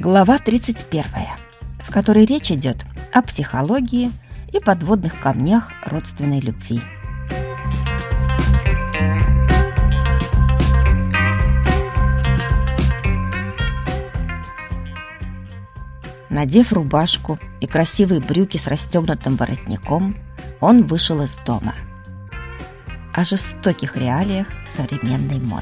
Глава 31, в которой речь идет о психологии и подводных камнях родственной любви. Надев рубашку и красивые брюки с расстегнутым воротником, он вышел из дома. О жестоких реалиях современной моды.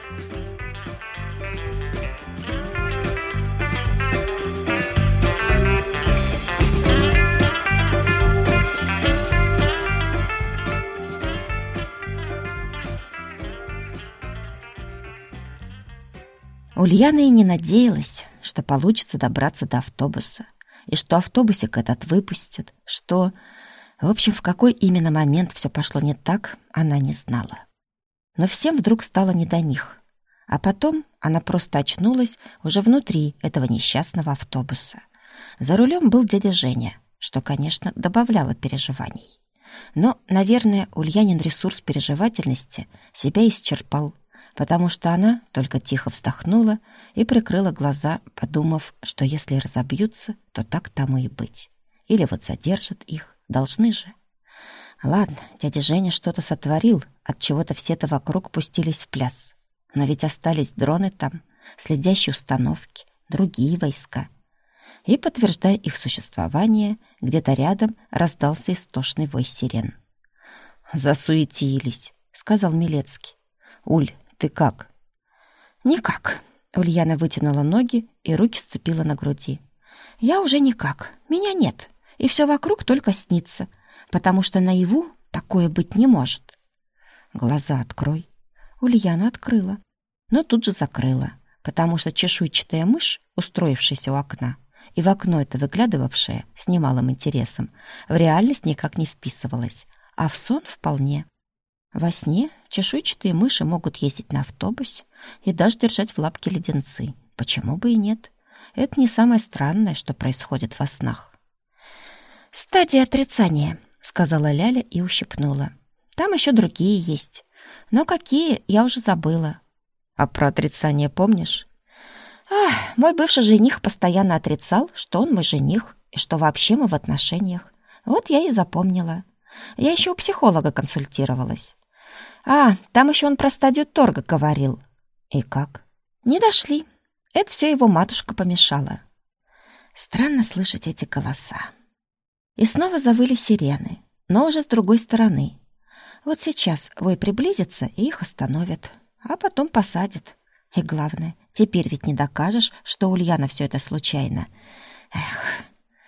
Ульяна и не надеялась, что получится добраться до автобуса, и что автобусик этот выпустят, что... В общем, в какой именно момент все пошло не так, она не знала. Но всем вдруг стало не до них. А потом она просто очнулась уже внутри этого несчастного автобуса. За рулем был дядя Женя, что, конечно, добавляло переживаний. Но, наверное, Ульянин ресурс переживательности себя исчерпал, потому что она только тихо вздохнула и прикрыла глаза, подумав, что если разобьются, то так тому и быть. Или вот задержат их, должны же. Ладно, дядя Женя что-то сотворил, от чего-то все-то вокруг пустились в пляс. Но ведь остались дроны там, следящие установки, другие войска. И, подтверждая их существование, где-то рядом раздался истошный вой сирен. «Засуетились», — сказал Милецкий. «Уль, ты как?» «Никак». Ульяна вытянула ноги и руки сцепила на груди. «Я уже никак. Меня нет. И все вокруг только снится, потому что наяву такое быть не может». «Глаза открой». Ульяна открыла, но тут же закрыла, потому что чешуйчатая мышь, устроившаяся у окна, и в окно это выглядывавшая с немалым интересом, в реальность никак не вписывалась, а в сон вполне. Во сне чешуйчатые мыши могут ездить на автобусе и даже держать в лапке леденцы. Почему бы и нет? Это не самое странное, что происходит во снах. «Стадия отрицания», — сказала Ляля и ущипнула. «Там еще другие есть. Но какие, я уже забыла». «А про отрицание помнишь?» Мой бывший жених постоянно отрицал, что он мой жених и что вообще мы в отношениях. Вот я и запомнила. Я еще у психолога консультировалась. Там еще он про стадию торга говорил». «И как?» «Не дошли. Это все его матушка помешала». Странно слышать эти голоса. И снова завыли сирены, но уже с другой стороны. Вот сейчас вой приблизится и их остановят, а потом посадят. И главное, теперь ведь не докажешь, что Ульяна все это случайно. Эх.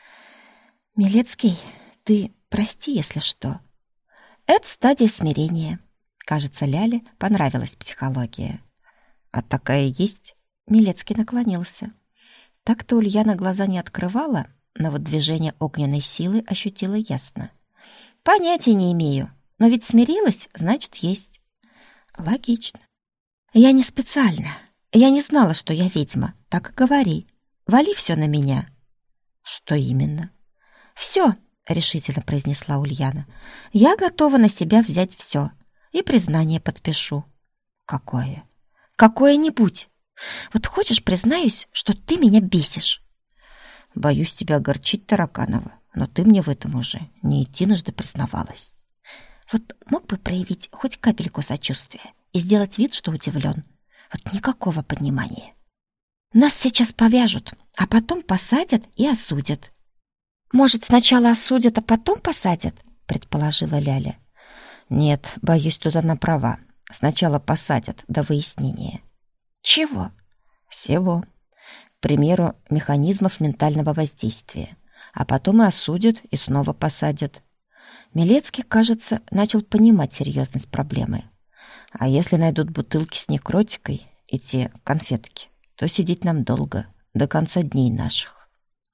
«Милецкий, ты прости, если что». Это стадия смирения. Кажется, Ляле понравилась психология. «А такая есть?» Милецкий наклонился. Так-то Ульяна глаза не открывала, но вот движение огненной силы ощутила ясно. «Понятия не имею, но ведь смирилась, значит, есть». «Логично. Я не специально. Я не знала, что я ведьма. Так и говори. Вали все на меня». «Что именно?» «Все», — решительно произнесла Ульяна. «Я готова на себя взять все. И признание подпишу». «Какое?» «Какое-нибудь. Вот хочешь, признаюсь, что ты меня бесишь?» «Боюсь тебя огорчить, Тараканова, но ты мне в этом уже не единожды признавалась». «Вот мог бы проявить хоть капельку сочувствия и сделать вид, что удивлен. Вот никакого понимания. Нас сейчас повяжут, а потом посадят и осудят». «Может, сначала осудят, а потом посадят?» — предположила Ляля. «Нет, боюсь, тут она права. Сначала посадят до выяснения». «Чего?» «Всего. К примеру, механизмов ментального воздействия. А потом и осудят, и снова посадят». Милецкий, кажется, начал понимать серьезность проблемы. «А если найдут бутылки с некротикой и те конфетки, то сидеть нам долго, до конца дней наших».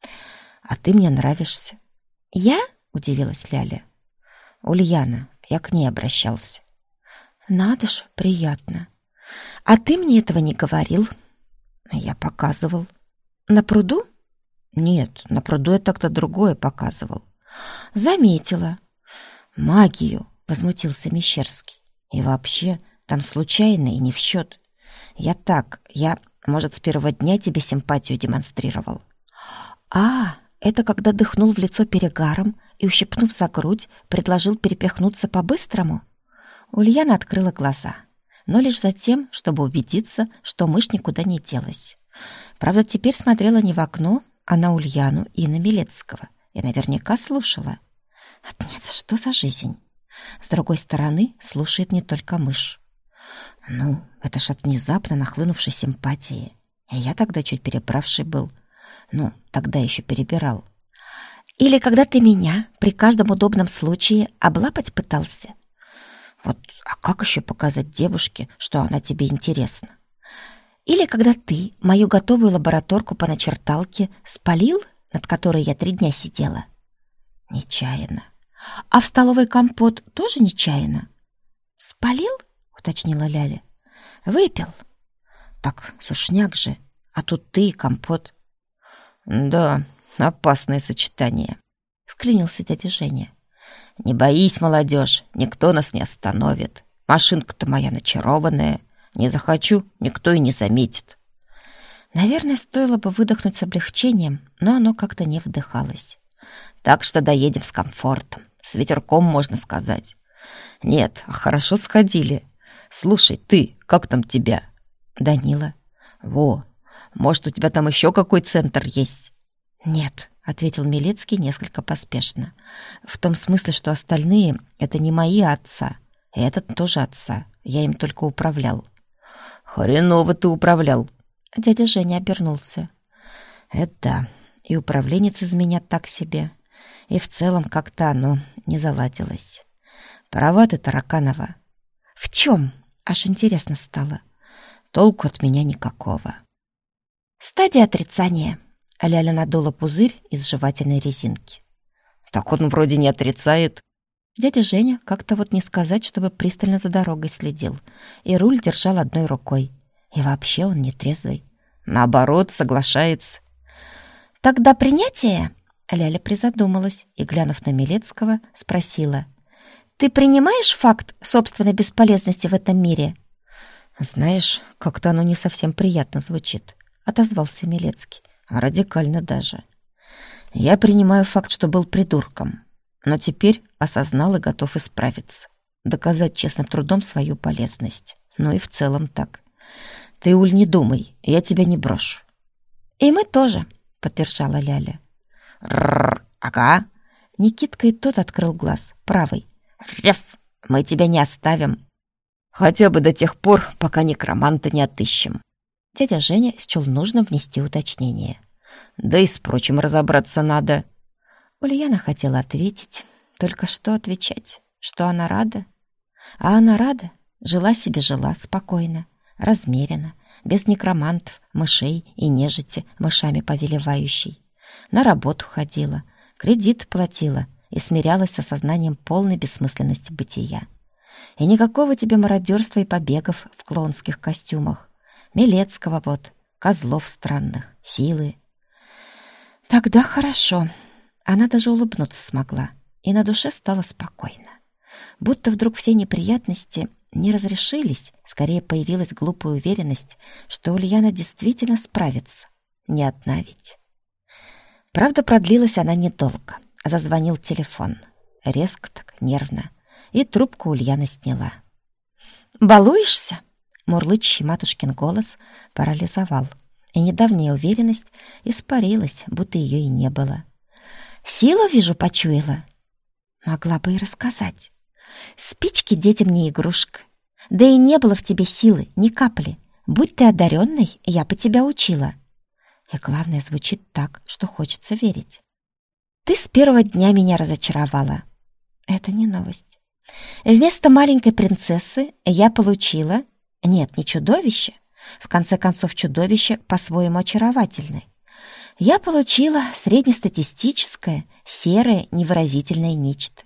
«А ты мне нравишься». «Я?» — удивилась Ляля. «Ульяна, я к ней обращался». «Надо ж, приятно. А ты мне этого не говорил». «Я показывал». «На пруду?» «Нет, на пруду я так-то другое показывал». «Заметила». «Магию», — возмутился Мещерский. «И вообще, там случайно и не в счет. Я Может, с первого дня тебе симпатию демонстрировал. А, это когда дыхнул в лицо перегаром и, ущипнув за грудь, предложил перепихнуться по-быстрому? Ульяна открыла глаза, но лишь за тем, чтобы убедиться, что мышь никуда не делась. Правда, теперь смотрела не в окно, а на Ульяну и на Милецкого, и наверняка слушала. Нет, что за жизнь? С другой стороны, слушает не только мышь. Ну, это ж от внезапно нахлынувшей симпатии. И я тогда чуть перебравший был. Ну, тогда еще перебирал. Или когда ты меня при каждом удобном случае облапать пытался. Вот, а как еще показать девушке, что она тебе интересна? Или когда ты мою готовую лабораторку по начерталке спалил, над которой я 3 дня сидела? Нечаянно. А в столовой компот тоже нечаянно? Спалил? Уточнила Ляля. Выпил. Так, сушняк же. А тут ты и компот. Да, опасное сочетание. Вклинился дядя Женя. Не боись, молодежь, никто нас не остановит. Машинка-то моя начарованная. Не захочу, никто и не заметит. Наверное, стоило бы выдохнуть с облегчением, но оно как-то не вдыхалось. Так что доедем с комфортом, с ветерком, можно сказать. Нет, хорошо сходили. Слушай, ты, как там тебя? Данила. Во, может, у тебя там еще какой центр есть? Нет, ответил Милецкий несколько поспешно. В том смысле, что остальные — это не мои отца. И этот тоже отца. Я им только управлял. Хреново ты управлял. Дядя Женя обернулся. Это да, и управленец из меня так себе. И в целом как-то оно не заладилось. Права ты, Тараканова. В чем? Аж интересно стало. Толку от меня никакого. Стадия отрицания. Ляля надула пузырь из жевательной резинки. Так он вроде не отрицает. Дядя Женя как-то вот не сказать, чтобы пристально за дорогой следил. И руль держал одной рукой. И вообще он не трезвый. Наоборот, соглашается. Тогда принятие? Ляля призадумалась и, глянув на Милецкого, спросила. Ты принимаешь факт собственной бесполезности в этом мире? Знаешь, как-то оно не совсем приятно звучит, отозвался Милецкий. Радикально даже. Я принимаю факт, что был придурком, но теперь осознал и готов исправиться, доказать честным трудом свою полезность. Ну и в целом так. Ты, Уль, не думай, я тебя не брошу. И мы тоже, поддержала Ляля. Ага. Никитка и тот открыл глаз, правый. Рев, мы тебя не оставим. Хотя бы до тех пор, пока некроманта не отыщем. Дядя Женя счел нужным внести уточнение. Да и с прочим разобраться надо. Ульяна хотела ответить. Только что отвечать? Что она рада? А она рада. Жила себе жила, спокойно, размеренно, без некромантов, мышей и нежити, мышами повелевающей. На работу ходила, кредит платила и смирялась с осознанием полной бессмысленности бытия. И никакого тебе мародерства и побегов в клоунских костюмах. Милецкого вот, козлов странных, силы. Тогда хорошо. Она даже улыбнуться смогла, и на душе стало спокойно. Будто вдруг все неприятности не разрешились, скорее появилась глупая уверенность, что Ульяна действительно справится. Не одна ведь. Правда, продлилась она недолго. Зазвонил телефон. Резко так, нервно. И трубку Ульяна сняла. «Балуешься?» Мурлычущий матушкин голос парализовал, и недавняя уверенность испарилась, будто ее и не было. «Силу, вижу, почуяла?» Могла бы и рассказать. «Спички детям не игрушка. Да и не было в тебе силы, ни капли. Будь ты одаренной, я бы тебя учила». И главное, звучит так, что хочется верить. «Ты с первого дня меня разочаровала». Это не новость. Вместо маленькой принцессы я получила... Нет, не чудовище. В конце концов, чудовище по-своему очаровательное. Я получила среднестатистическое, серое, невыразительное нечто.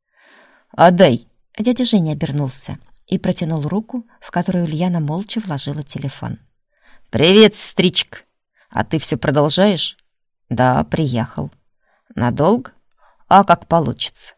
«Отдай!» Дядя Женя обернулся и протянул руку, в которую Ульяна молча вложила телефон. «Привет, сестричка! А ты все продолжаешь?» «Да, приехал». «Надолго?» «А как получится?»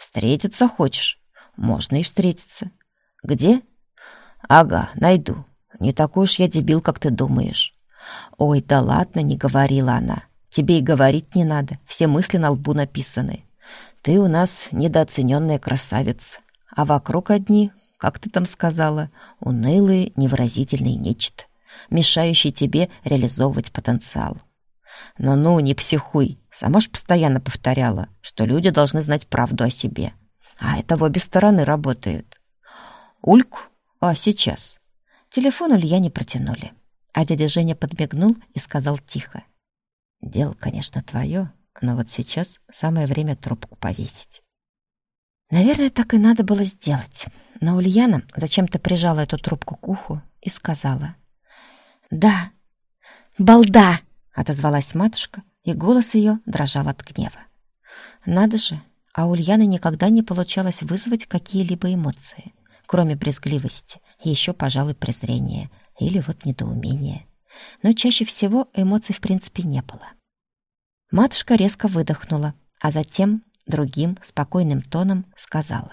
«Встретиться хочешь?» «Можно и встретиться». «Где?» «Ага, найду. Не такой уж я дебил, как ты думаешь». «Ой, да ладно», — не говорила она. «Тебе и говорить не надо, все мысли на лбу написаны. Ты у нас недооцененная красавица, а вокруг одни, как ты там сказала, унылые, невыразительные нечто, мешающие тебе реализовывать потенциал. Ну-ну, не психуй, сама ж постоянно повторяла, что люди должны знать правду о себе. А это в обе стороны работает. Ульку? А сейчас?» Телефон Ульяне протянули, а дядя Женя подмигнул и сказал тихо: «Дело, конечно, твое, но вот сейчас самое время трубку повесить». Наверное, так и надо было сделать, но Ульяна зачем-то прижала эту трубку к уху и сказала: «Да, балда!» — отозвалась матушка, и голос ее дрожал от гнева. Надо же, а у Ульяны никогда не получалось вызвать какие-либо эмоции, кроме брезгливости и еще, пожалуй, презрения или вот недоумения. Но чаще всего эмоций в принципе не было. Матушка резко выдохнула, а затем другим спокойным тоном сказала: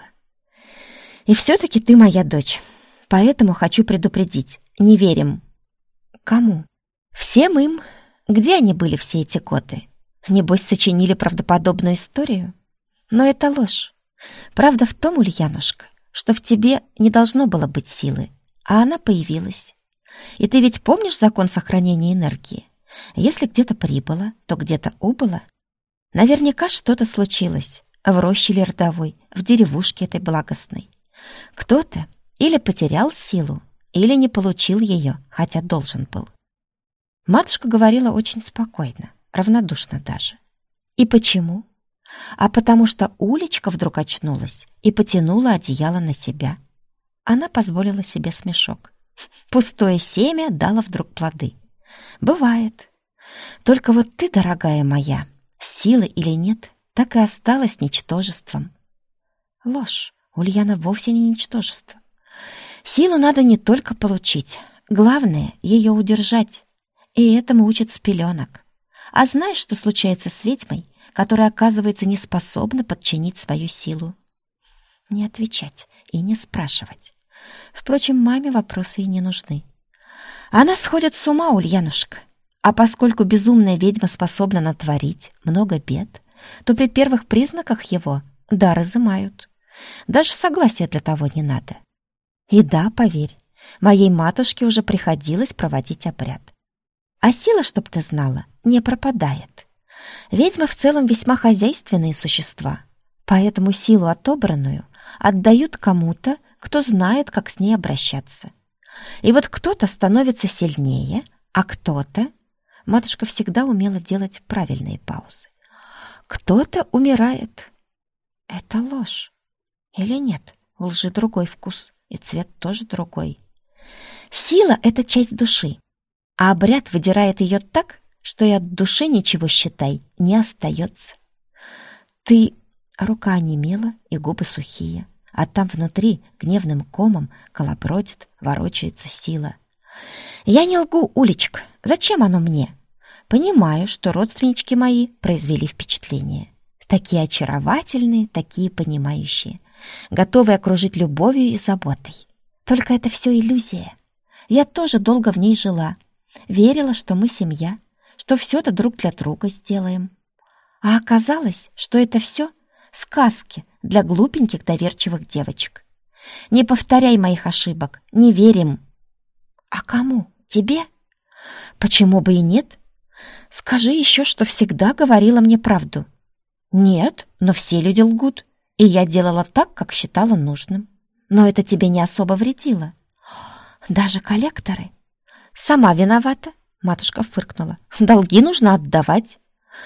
«И все-таки ты моя дочь, поэтому хочу предупредить, не верим». «Кому?» «Всем им. Где они были все эти годы? Небось, сочинили правдоподобную историю? Но это ложь. Правда в том, Ульянушка, что в тебе не должно было быть силы, а она появилась. И ты ведь помнишь закон сохранения энергии? Если где-то прибыло, то где-то убыло. Наверняка что-то случилось в роще ли родовой, в деревушке этой благостной. Кто-то или потерял силу, или не получил ее, хотя должен был». Матушка говорила очень спокойно, равнодушно даже. И почему? А потому что Улечка вдруг очнулась и потянула одеяло на себя. Она позволила себе смешок. Пустое семя дало вдруг плоды. Бывает. Только вот ты, дорогая моя, силы или нет, так и осталась ничтожеством. Ложь. Ульяна вовсе не ничтожество. Силу надо не только получить, главное — ее удержать. И этому учат с пеленок. А знаешь, что случается с ведьмой, которая, оказывается, не способна подчинить свою силу? Не отвечать и не спрашивать. Впрочем, маме вопросы и не нужны. Она сходит с ума, Ульянушка. А поскольку безумная ведьма способна натворить много бед, то при первых признаках его дар изымают. Даже согласия для того не надо. И да, поверь, моей матушке уже приходилось проводить обряд. А сила, чтоб ты знала, не пропадает. Ведьмы в целом весьма хозяйственные существа, поэтому силу отобранную отдают кому-то, кто знает, как с ней обращаться. И вот кто-то становится сильнее, а кто-то... Матушка всегда умела делать правильные паузы. Кто-то умирает. Это ложь. Или нет? У лжи другой вкус, и цвет тоже другой. Сила — это часть души, а обряд выдирает ее так, что и от души ничего, считай, не остается. Ты... Рука онемела, и губы сухие, а там внутри гневным комом колобродит, ворочается сила. Я не лгу, Улечка, зачем оно мне? Понимаю, что родственнички мои произвели впечатление. Такие очаровательные, такие понимающие, готовые окружить любовью и заботой. Только это все иллюзия. Я тоже долго в ней жила, верила, что мы семья, что все-то друг для друга сделаем. А оказалось, что это все сказки для глупеньких доверчивых девочек. Не повторяй моих ошибок, не верим. А кому? Тебе? Почему бы и нет? Скажи еще, что всегда говорила мне правду. Нет, но все люди лгут, и я делала так, как считала нужным. Но это тебе не особо вредило. Даже коллекторы? Сама виновата, матушка фыркнула. Долги нужно отдавать.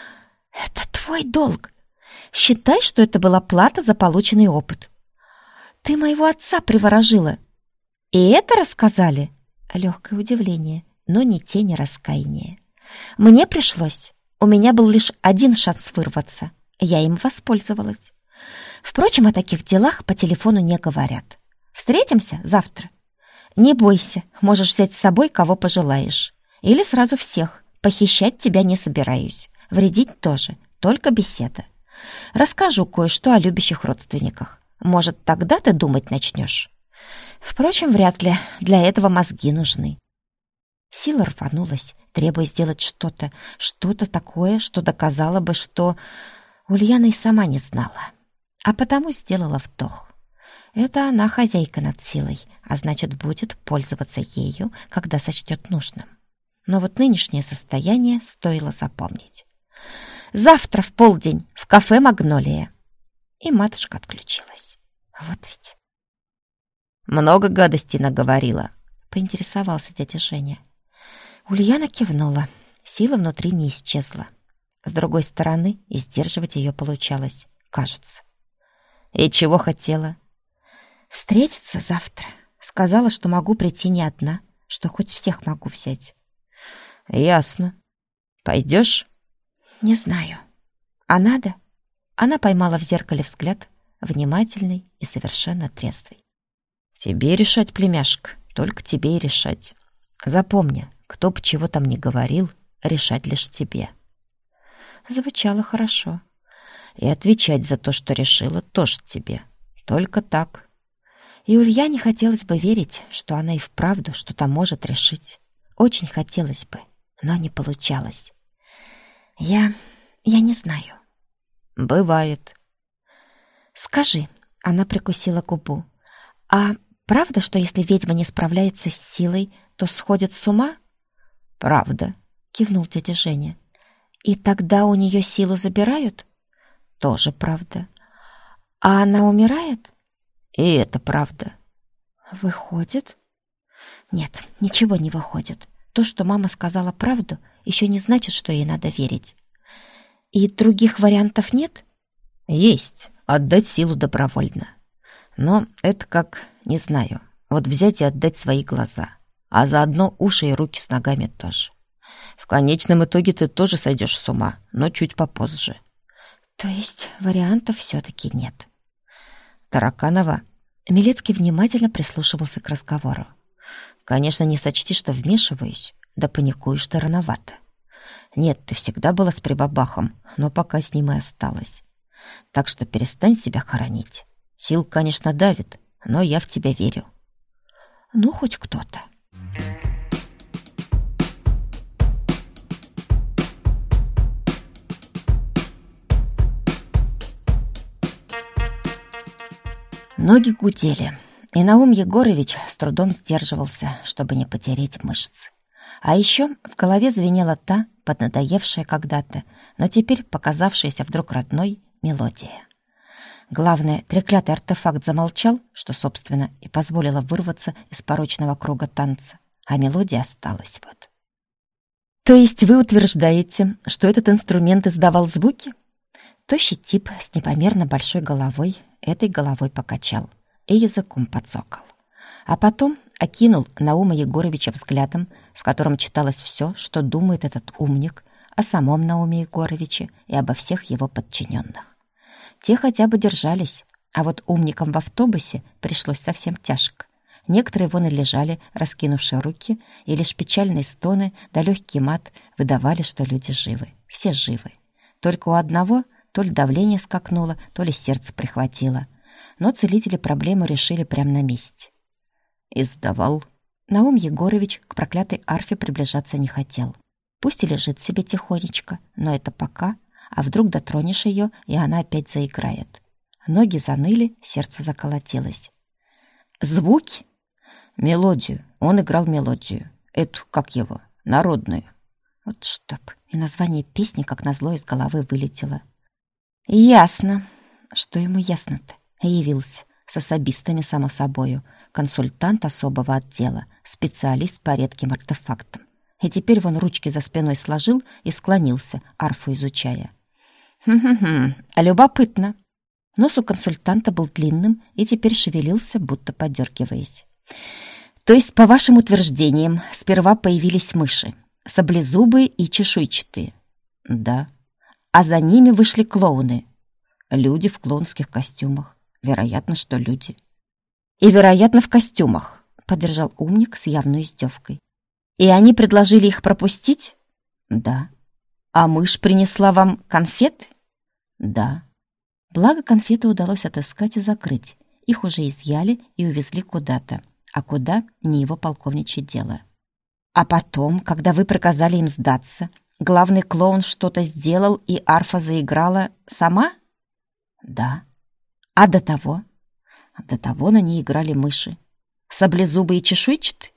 Это твой долг. Считай, что это была плата за полученный опыт. Ты моего отца приворожила. И это рассказали? Легкое удивление, но ни тени раскаяния. Мне пришлось. У меня был лишь один шанс вырваться. Я им воспользовалась. Впрочем, о таких делах по телефону не говорят. Встретимся завтра. Не бойся, можешь взять с собой кого пожелаешь. Или сразу всех. Похищать тебя не собираюсь. Вредить тоже, только беседа. Расскажу кое-что о любящих родственниках. Может, тогда ты думать начнешь. Впрочем, вряд ли. Для этого мозги нужны. Сила рванулась, требуя сделать что-то такое, что доказало бы, что Ульяна и сама не знала. А потому сделала вдох. Это она хозяйка над силой, а значит, будет пользоваться ею, когда сочтет нужным. Но вот нынешнее состояние стоило запомнить. Завтра в полдень в кафе «Магнолия». И матушка отключилась. Вот ведь. Много гадостей наговорила, поинтересовался дядя Женя. Ульяна кивнула. Сила внутри не исчезла. С другой стороны, и сдерживать ее получалось, кажется. И чего хотела? Встретиться завтра. Сказала, что могу прийти не одна, что хоть всех могу взять. Ясно. Пойдешь? Не знаю. А надо? Она поймала в зеркале взгляд, внимательный и совершенно трезвый. Тебе решать, племяшка, только тебе и решать. Запомни, кто бы чего там ни говорил, решать лишь тебе. Звучало хорошо. И отвечать за то, что решила, тоже тебе. Только так. И Ульяне хотелось бы верить, что она и вправду что-то может решить. Очень хотелось бы, но не получалось. Я не знаю. Бывает. Скажи, она прикусила губу, а правда, что если ведьма не справляется с силой, то сходит с ума? Правда, кивнул дядя Женя. И тогда у нее силу забирают? Тоже правда. А она умирает? И это правда. Выходит? Нет, ничего не выходит. То, что мама сказала правду, еще не значит, что ей надо верить. И других вариантов нет? Есть. Отдать силу добровольно. Но это как, не знаю, вот взять и отдать свои глаза, а заодно уши и руки с ногами тоже. В конечном итоге ты тоже сойдешь с ума, но чуть попозже. То есть вариантов все-таки нет. Тараканова. Милецкий внимательно прислушивался к разговору. Конечно, не сочти, что вмешиваюсь, да паникуешь ты рановато. Нет, ты всегда была с прибабахом, но пока с ним и осталась. Так что перестань себя хоронить. Сил, конечно, давит, но я в тебя верю. Ну, хоть кто-то. Ноги гудели, и Наум Егорович с трудом сдерживался, чтобы не потереть мышцы. А еще в голове звенела та, поднадоевшая когда-то, но теперь показавшаяся вдруг родной мелодия. Главное, треклятый артефакт замолчал, что, собственно, и позволило вырваться из порочного круга танца, а мелодия осталась вот. «То есть вы утверждаете, что этот инструмент издавал звуки?» Тощий тип с непомерно большой головой этой головой покачал и языком подсокал. А потом окинул Наума Егоровича взглядом, в котором читалось все, что думает этот умник о самом Науме Егоровиче и обо всех его подчиненных. Те хотя бы держались, а вот умникам в автобусе пришлось совсем тяжко. Некоторые вон и лежали, раскинувшие руки, и лишь печальные стоны да легкий мат выдавали, что люди живы, все живы. Только у одного то ли давление скакнуло, то ли сердце прихватило. Но целители проблему решили прямо на месте. Издавал. Наум Егорович к проклятой арфе приближаться не хотел. Пусть и лежит себе тихонечко, но это пока, а вдруг дотронешь ее, и она опять заиграет. Ноги заныли, сердце заколотилось. Звуки? Мелодию. Он играл мелодию. Эту, как его, народную. Вот чтоб. И название песни, как назло, из головы вылетело. Ясно. Что ему ясно-то? Явился. С особистами, само собою. Консультант особого отдела. Специалист по редким артефактам. И теперь вон ручки за спиной сложил и склонился, арфу изучая. Любопытно. Нос у консультанта был длинным и теперь шевелился, будто подергиваясь. То есть, по вашим утверждениям, сперва появились мыши, саблезубые и чешуйчатые? Да. А за ними вышли клоуны? Люди в клоунских костюмах. Вероятно, что люди. И, вероятно, в костюмах, поддержал умник с явной издевкой. И они предложили их пропустить? Да. А мышь принесла вам конфеты? Да. Благо конфеты удалось отыскать и закрыть. Их уже изъяли и увезли куда-то. а куда — не его полковничье дело. А потом, когда вы приказали им сдаться, главный клоун что-то сделал, и арфа заиграла сама? Да. А до того? До того на ней играли мыши. Саблезубые и чешуйчатые?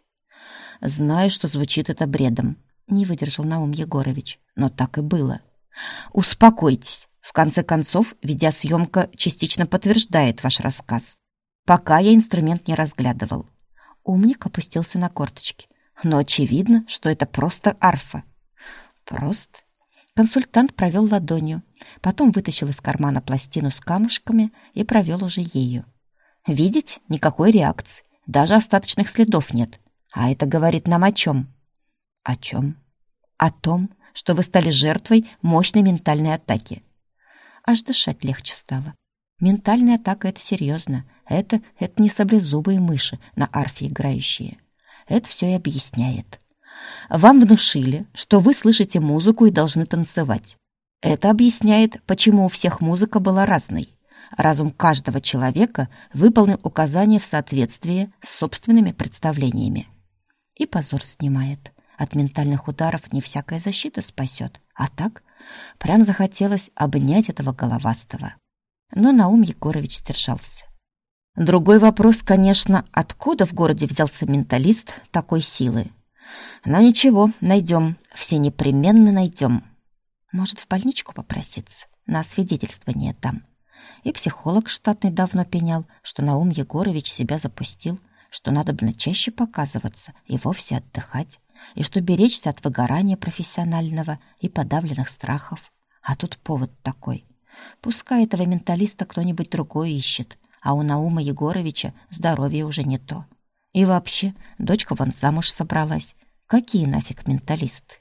Знаю, что звучит это бредом, не выдержал Наум Егорович, но так и было. Успокойтесь. В конце концов, видеосъемка частично подтверждает ваш рассказ. Пока я инструмент не разглядывал. Умник опустился на корточки. Но очевидно, что это просто арфа. Просто. Консультант провел ладонью, потом вытащил из кармана пластину с камушками и провел уже ею. Видите, никакой реакции, даже остаточных следов нет. А это говорит нам о чем? О чем? О том, что вы стали жертвой мощной ментальной атаки. Аж дышать легче стало. Ментальная атака — это серьезно. Это не саблезубые мыши на арфе играющие. Это все и объясняет. Вам внушили, что вы слышите музыку и должны танцевать. Это объясняет, почему у всех музыка была разной. Разум каждого человека выполнил указания в соответствии с собственными представлениями. И позор снимает. От ментальных ударов не всякая защита спасет. А так, прям захотелось обнять этого головастого. Но Наум Егорович сдержался. Другой вопрос, конечно, откуда в городе взялся менталист такой силы? Но ничего, найдем, все непременно найдем. Может, в больничку попроситься, на освидетельствование там. И психолог штатный давно пенял, что Наум Егорович себя запустил, что надо бы чаще показываться и вовсе отдыхать, и что беречься от выгорания профессионального и подавленных страхов. А тут повод такой. Пускай этого менталиста кто-нибудь другой ищет, а у Наума Егоровича здоровье уже не то. И вообще, дочка вон замуж собралась. Какие нафиг менталисты?